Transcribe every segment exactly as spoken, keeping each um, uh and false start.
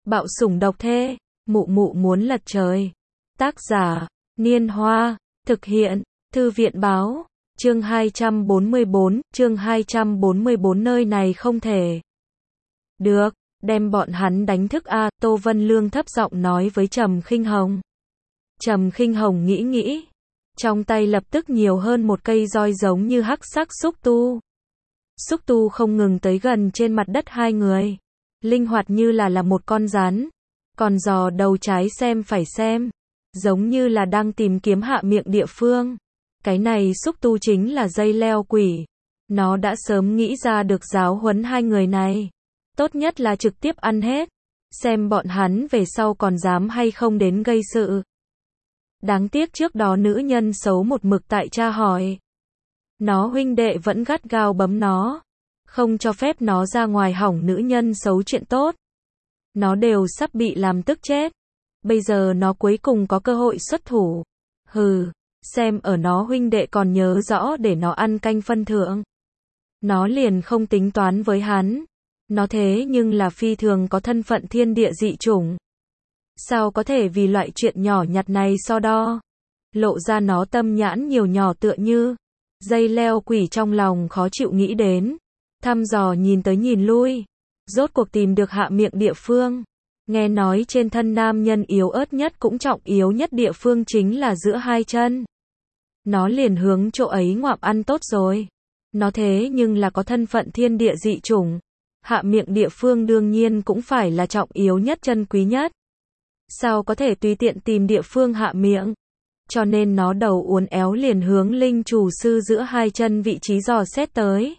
Bạo sủng độc thê, mụ mụ muốn lật trời. Tác giả, Niên Hoa, thực hiện, Thư viện báo, chương hai trăm bốn mươi bốn, chương hai trăm bốn mươi bốn nơi này không thể. Được, đem bọn hắn đánh thức a, Tô Vân Lương thấp giọng nói với Trầm Khinh Hồng. Trầm Khinh Hồng nghĩ nghĩ, trong tay lập tức nhiều hơn một cây roi giống như hắc sắc xúc tu. Xúc tu không ngừng tới gần trên mặt đất hai người, linh hoạt như là là một con rắn, còn dò đầu trái xem phải xem, giống như là đang tìm kiếm hạ miệng địa phương. Cái này xúc tu chính là dây leo quỷ. Nó đã sớm nghĩ ra được giáo huấn hai người này. Tốt nhất là trực tiếp ăn hết, xem bọn hắn về sau còn dám hay không đến gây sự. Đáng tiếc trước đó nữ nhân xấu một mực tại tra hỏi. Nó huynh đệ vẫn gắt gao bấm nó, không cho phép nó ra ngoài hỏng nữ nhân xấu chuyện tốt. Nó đều sắp bị làm tức chết. Bây giờ nó cuối cùng có cơ hội xuất thủ. Hừ, xem ở nó huynh đệ còn nhớ rõ để nó ăn canh phân thượng. Nó liền không tính toán với hắn. Nó thế nhưng là phi thường có thân phận thiên địa dị chủng. Sao có thể vì loại chuyện nhỏ nhặt này so đo? Lộ ra nó tâm nhãn nhiều nhỏ tựa như dây leo quỷ trong lòng khó chịu nghĩ đến. Thăm dò nhìn tới nhìn lui. Rốt cuộc tìm được hạ miệng địa phương. Nghe nói trên thân nam nhân yếu ớt nhất cũng trọng yếu nhất địa phương chính là giữa hai chân. Nó liền hướng chỗ ấy ngoạm ăn tốt rồi. Nó thế nhưng là có thân phận thiên địa dị chủng. Hạ miệng địa phương đương nhiên cũng phải là trọng yếu nhất chân quý nhất. Sao có thể tùy tiện tìm địa phương hạ miệng? Cho nên nó đầu uốn éo liền hướng linh chủ sư giữa hai chân vị trí dò xét tới.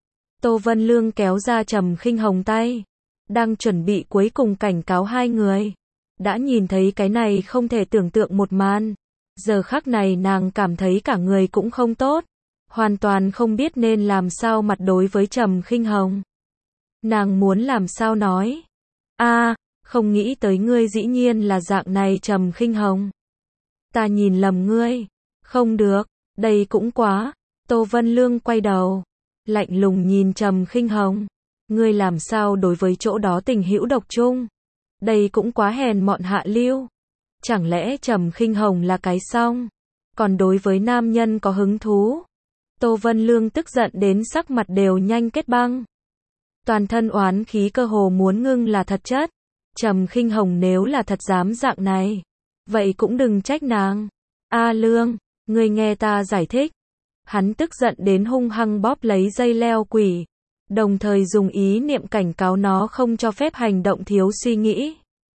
Tô Vân Lương kéo ra Trầm Khinh Hồng tay, đang chuẩn bị cuối cùng cảnh cáo hai người. Đã nhìn thấy cái này không thể tưởng tượng một màn. Giờ khắc này nàng cảm thấy cả người cũng không tốt. Hoàn toàn không biết nên làm sao mặt đối với Trầm Khinh Hồng. Nàng muốn làm sao nói. A, không nghĩ tới ngươi dĩ nhiên là dạng này Trầm Khinh Hồng. Ta nhìn lầm ngươi. Không được, đây cũng quá. Tô Vân Lương quay đầu, lạnh lùng nhìn Trầm Khinh Hồng. Ngươi làm sao đối với chỗ đó tình hữu độc chung? Đây cũng quá hèn mọn hạ lưu. Chẳng lẽ Trầm Khinh Hồng là cái xong? Còn đối với nam nhân có hứng thú? Tô Vân Lương tức giận đến sắc mặt đều nhanh kết băng. Toàn thân oán khí cơ hồ muốn ngưng là thật chất. Trầm Khinh Hồng nếu là thật dám dạng này, vậy cũng đừng trách nàng. A Lương, ngươi nghe ta giải thích. Hắn tức giận đến hung hăng bóp lấy dây leo quỷ, đồng thời dùng ý niệm cảnh cáo nó không cho phép hành động thiếu suy nghĩ.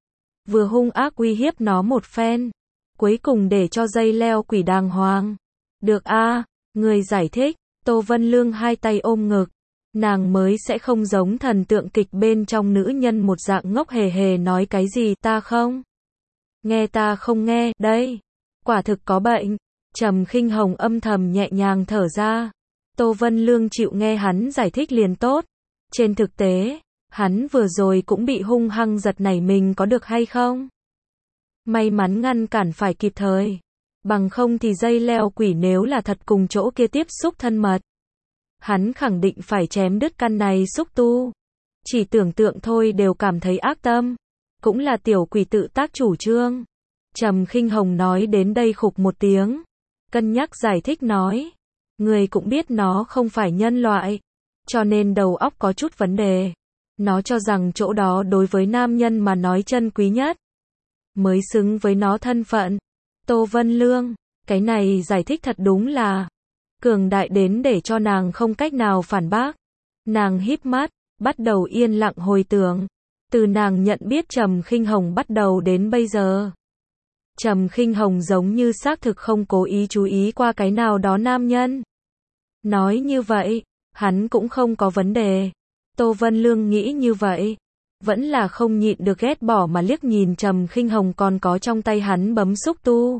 Vừa hung ác uy hiếp nó một phen, cuối cùng để cho dây leo quỷ đàng hoàng. Được a, người giải thích. Tô Vân Lương hai tay ôm ngực. Nàng mới sẽ không giống thần tượng kịch bên trong nữ nhân một dạng ngốc hề hề nói cái gì ta không nghe ta không nghe, đây, quả thực có bệnh. Trầm Khinh Hồng âm thầm nhẹ nhàng thở ra. Tô Vân Lương chịu nghe hắn giải thích liền tốt. Trên thực tế, hắn vừa rồi cũng bị hung hăng giật nảy mình có được hay không? May mắn ngăn cản phải kịp thời. Bằng không thì dây leo quỷ nếu là thật cùng chỗ kia tiếp xúc thân mật, hắn khẳng định phải chém đứt căn này xúc tu. Chỉ tưởng tượng thôi đều cảm thấy ác tâm. Cũng là tiểu quỷ tự tác chủ trương. Trầm Khinh Hồng nói đến đây khục một tiếng. Cân nhắc giải thích nói. Người cũng biết nó không phải nhân loại. Cho nên đầu óc có chút vấn đề. Nó cho rằng chỗ đó đối với nam nhân mà nói chân quý nhất. Mới xứng với nó thân phận. Tô Vân Lương, cái này giải thích thật đúng là cường đại đến để cho nàng không cách nào phản bác. Nàng híp mắt, bắt đầu yên lặng hồi tưởng. Từ nàng nhận biết Trầm Khinh Hồng bắt đầu đến bây giờ. Trầm Khinh Hồng giống như xác thực không cố ý chú ý qua cái nào đó nam nhân. Nói như vậy, hắn cũng không có vấn đề. Tô Vân Lương nghĩ như vậy. Vẫn là không nhịn được ghét bỏ mà liếc nhìn Trầm Khinh Hồng còn có trong tay hắn bấm xúc tu.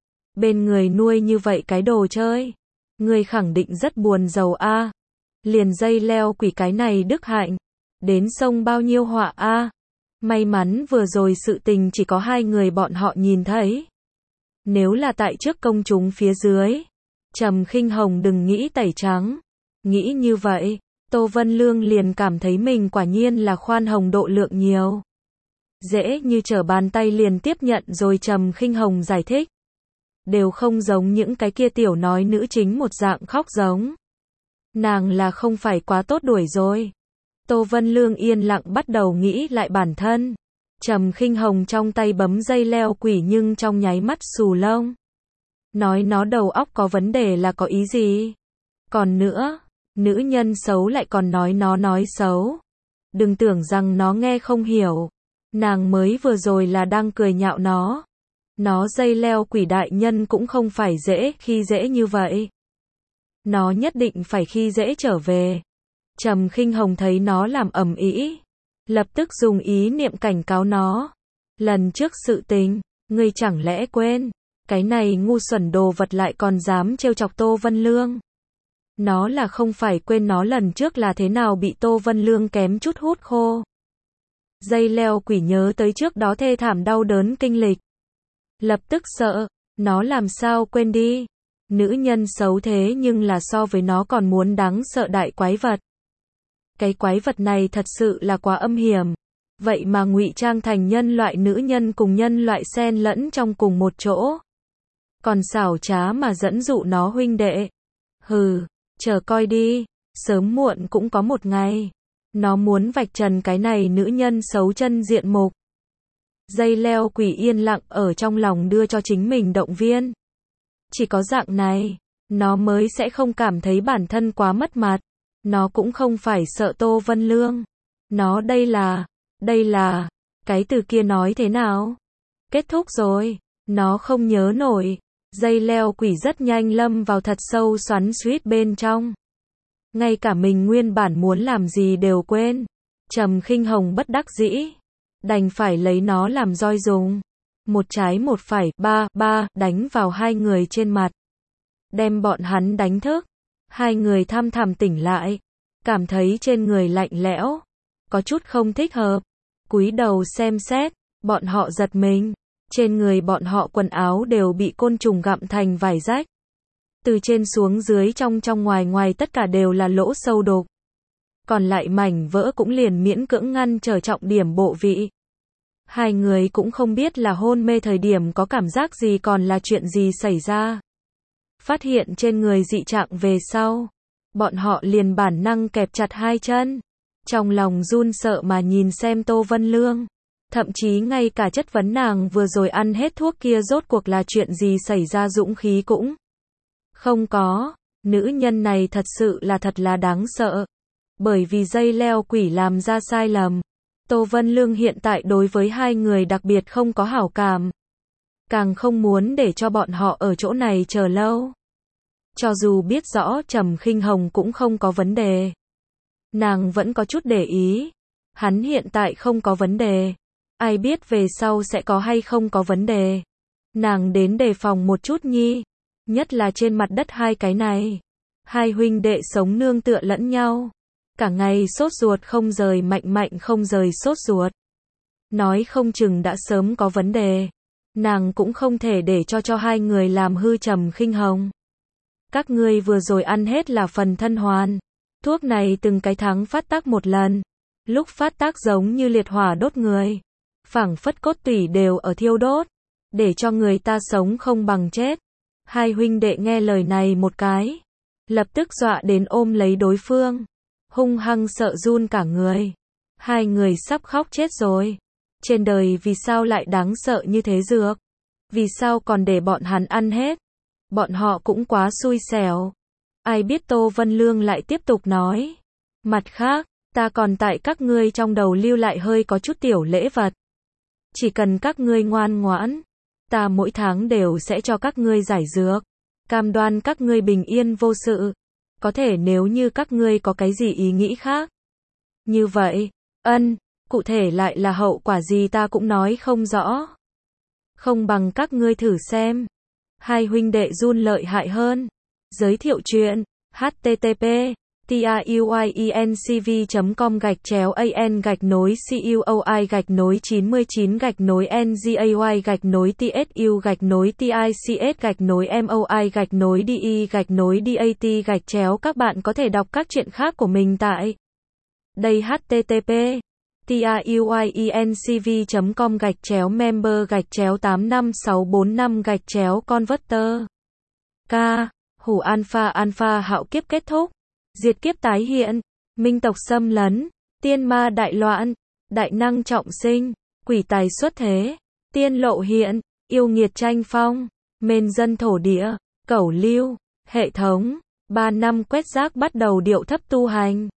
Bên người nuôi như vậy cái đồ chơi. Người khẳng định rất buồn giàu a. Liền dây leo quỷ cái này đức hạnh. Đến sông bao nhiêu họa a. May mắn vừa rồi sự tình chỉ có hai người bọn họ nhìn thấy. Nếu là tại trước công chúng phía dưới, Trầm Khinh Hồng đừng nghĩ tẩy trắng. Nghĩ như vậy, Tô Vân Lương liền cảm thấy mình quả nhiên là khoan hồng độ lượng nhiều. dễ như trở bàn tay liền tiếp nhận rồi. Trầm Khinh Hồng giải thích. Đều không giống những cái kia tiểu nói nữ chính một dạng khóc giống. Nàng là không phải quá tốt đuổi rồi. Tô Vân Lương yên lặng bắt đầu nghĩ lại bản thân. Trầm Khinh Hồng trong tay bấm dây leo quỷ nhưng trong nháy mắt xù lông. Nói nó đầu óc có vấn đề là có ý gì? Còn nữa, nữ nhân xấu lại còn nói nó nói xấu. Đừng tưởng rằng nó nghe không hiểu. Nàng mới vừa rồi là đang cười nhạo nó. Nó dây leo quỷ đại nhân cũng không phải dễ khi dễ như vậy. Nó nhất định phải khi dễ trở về. Trầm Khinh Hồng thấy nó làm ầm ĩ, lập tức dùng ý niệm cảnh cáo nó. Lần trước sự tình, ngươi chẳng lẽ quên, cái này ngu xuẩn đồ vật lại còn dám trêu chọc Tô Vân Lương. Nó là không phải quên nó lần trước là thế nào bị Tô Vân Lương kém chút hút khô. Dây leo quỷ nhớ tới trước đó thê thảm đau đớn kinh lịch. Lập tức sợ, nó làm sao quên đi. Nữ nhân xấu thế nhưng là so với nó còn muốn đáng sợ đại quái vật. Cái quái vật này thật sự là quá âm hiểm. Vậy mà ngụy trang thành nhân loại nữ nhân cùng nhân loại xen lẫn trong cùng một chỗ. Còn xảo trá mà dẫn dụ nó huynh đệ. Hừ, chờ coi đi, sớm muộn cũng có một ngày. Nó muốn vạch trần cái này nữ nhân xấu chân diện mục. Dây leo quỷ yên lặng ở trong lòng đưa cho chính mình động viên. Chỉ có dạng này, nó mới sẽ không cảm thấy bản thân quá mất mặt. Nó cũng không phải sợ Tô Vân Lương. Nó đây là, đây là, cái từ kia nói thế nào? Kết thúc rồi, nó không nhớ nổi. Dây leo quỷ rất nhanh lâm vào thật sâu xoắn xuýt bên trong. Ngay cả mình nguyên bản muốn làm gì đều quên. Trầm Khinh Hồng bất đắc dĩ, đành phải lấy nó làm roi dùng. Một trái một phải, ba, ba, đánh vào hai người trên mặt. Đem bọn hắn đánh thức. Hai người thăm thẳm tỉnh lại. Cảm thấy trên người lạnh lẽo. Có chút không thích hợp. Cúi đầu xem xét. Bọn họ giật mình. Trên người bọn họ quần áo đều bị côn trùng gặm thành vải rách. Từ trên xuống dưới trong trong ngoài ngoài tất cả đều là lỗ sâu đục. Còn lại mảnh vỡ cũng liền miễn cưỡng ngăn trở trọng điểm bộ vị. Hai người cũng không biết là hôn mê thời điểm có cảm giác gì còn là chuyện gì xảy ra. Phát hiện trên người dị trạng về sau. Bọn họ liền bản năng kẹp chặt hai chân. Trong lòng run sợ mà nhìn xem Tô Vân Lương. Thậm chí ngay cả chất vấn nàng vừa rồi ăn hết thuốc kia rốt cuộc là chuyện gì xảy ra dũng khí cũng không có. Nữ nhân này thật sự là thật là đáng sợ. Bởi vì dây leo quỷ làm ra sai lầm. Tô Vân Lương hiện tại đối với hai người đặc biệt không có hảo cảm. Càng không muốn để cho bọn họ ở chỗ này chờ lâu. Cho dù biết rõ Trầm Khinh Hồng cũng không có vấn đề. Nàng vẫn có chút để ý. Hắn hiện tại không có vấn đề. Ai biết về sau sẽ có hay không có vấn đề. Nàng đến đề phòng một chút nhi. Nhất là trên mặt đất hai cái này. Hai huynh đệ sống nương tựa lẫn nhau. Cả ngày sốt ruột không rời mạnh mạnh không rời sốt ruột. Nói không chừng đã sớm có vấn đề. Nàng cũng không thể để cho cho hai người làm hư Trầm Khinh Hồng. Các ngươi vừa rồi ăn hết là phần thân hoàn. Thuốc này từng cái tháng phát tác một lần. Lúc phát tác giống như liệt hỏa đốt người. Phảng phất cốt tủy đều ở thiêu đốt. Để cho người ta sống không bằng chết. Hai huynh đệ nghe lời này một cái. Lập tức dọa đến ôm lấy đối phương. Hung hăng sợ run cả người. Hai người sắp khóc chết rồi. Trên đời vì sao lại đáng sợ như thế dược? Vì sao còn để bọn hắn ăn hết? Bọn họ cũng quá xui xẻo. Ai biết Tô Vân Lương lại tiếp tục nói. Mặt khác, ta còn tại các ngươi trong đầu lưu lại hơi có chút tiểu lễ vật. Chỉ cần các ngươi ngoan ngoãn, ta mỗi tháng đều sẽ cho các ngươi giải dược. Cam đoan các ngươi bình yên vô sự. Có thể nếu như các ngươi có cái gì ý nghĩ khác. Như vậy, ân, cụ thể lại là hậu quả gì ta cũng nói không rõ. Không bằng các ngươi thử xem. Hai huynh đệ run lợi hại hơn. Giới thiệu chuyện. H T T P truyencv chấm com gạch chéo an gạch nối cuoi gạch nối chín mươi chín gạch nối ngay gạch nối tsu gạch nối tics gạch nối moi gạch nối de gạch nối dat gạch chéo. Các bạn có thể đọc các chuyện khác của mình tại đây. H T T P tiuyinc chấm com gạch chéo member gạch chéo tám năm sáu bốn năm gạch chéo converter. K. Hủ alpha alpha hạo kiếp kết thúc. Diệt kiếp tái hiện. Minh tộc xâm lấn. Tiên ma đại loạn. Đại năng trọng sinh. Quỷ tài xuất thế. Tiên lộ hiện. Yêu nghiệt tranh phong. Mền dân thổ địa. Cẩu lưu. Hệ thống. Ba năm quét rác bắt đầu điệu thấp tu hành.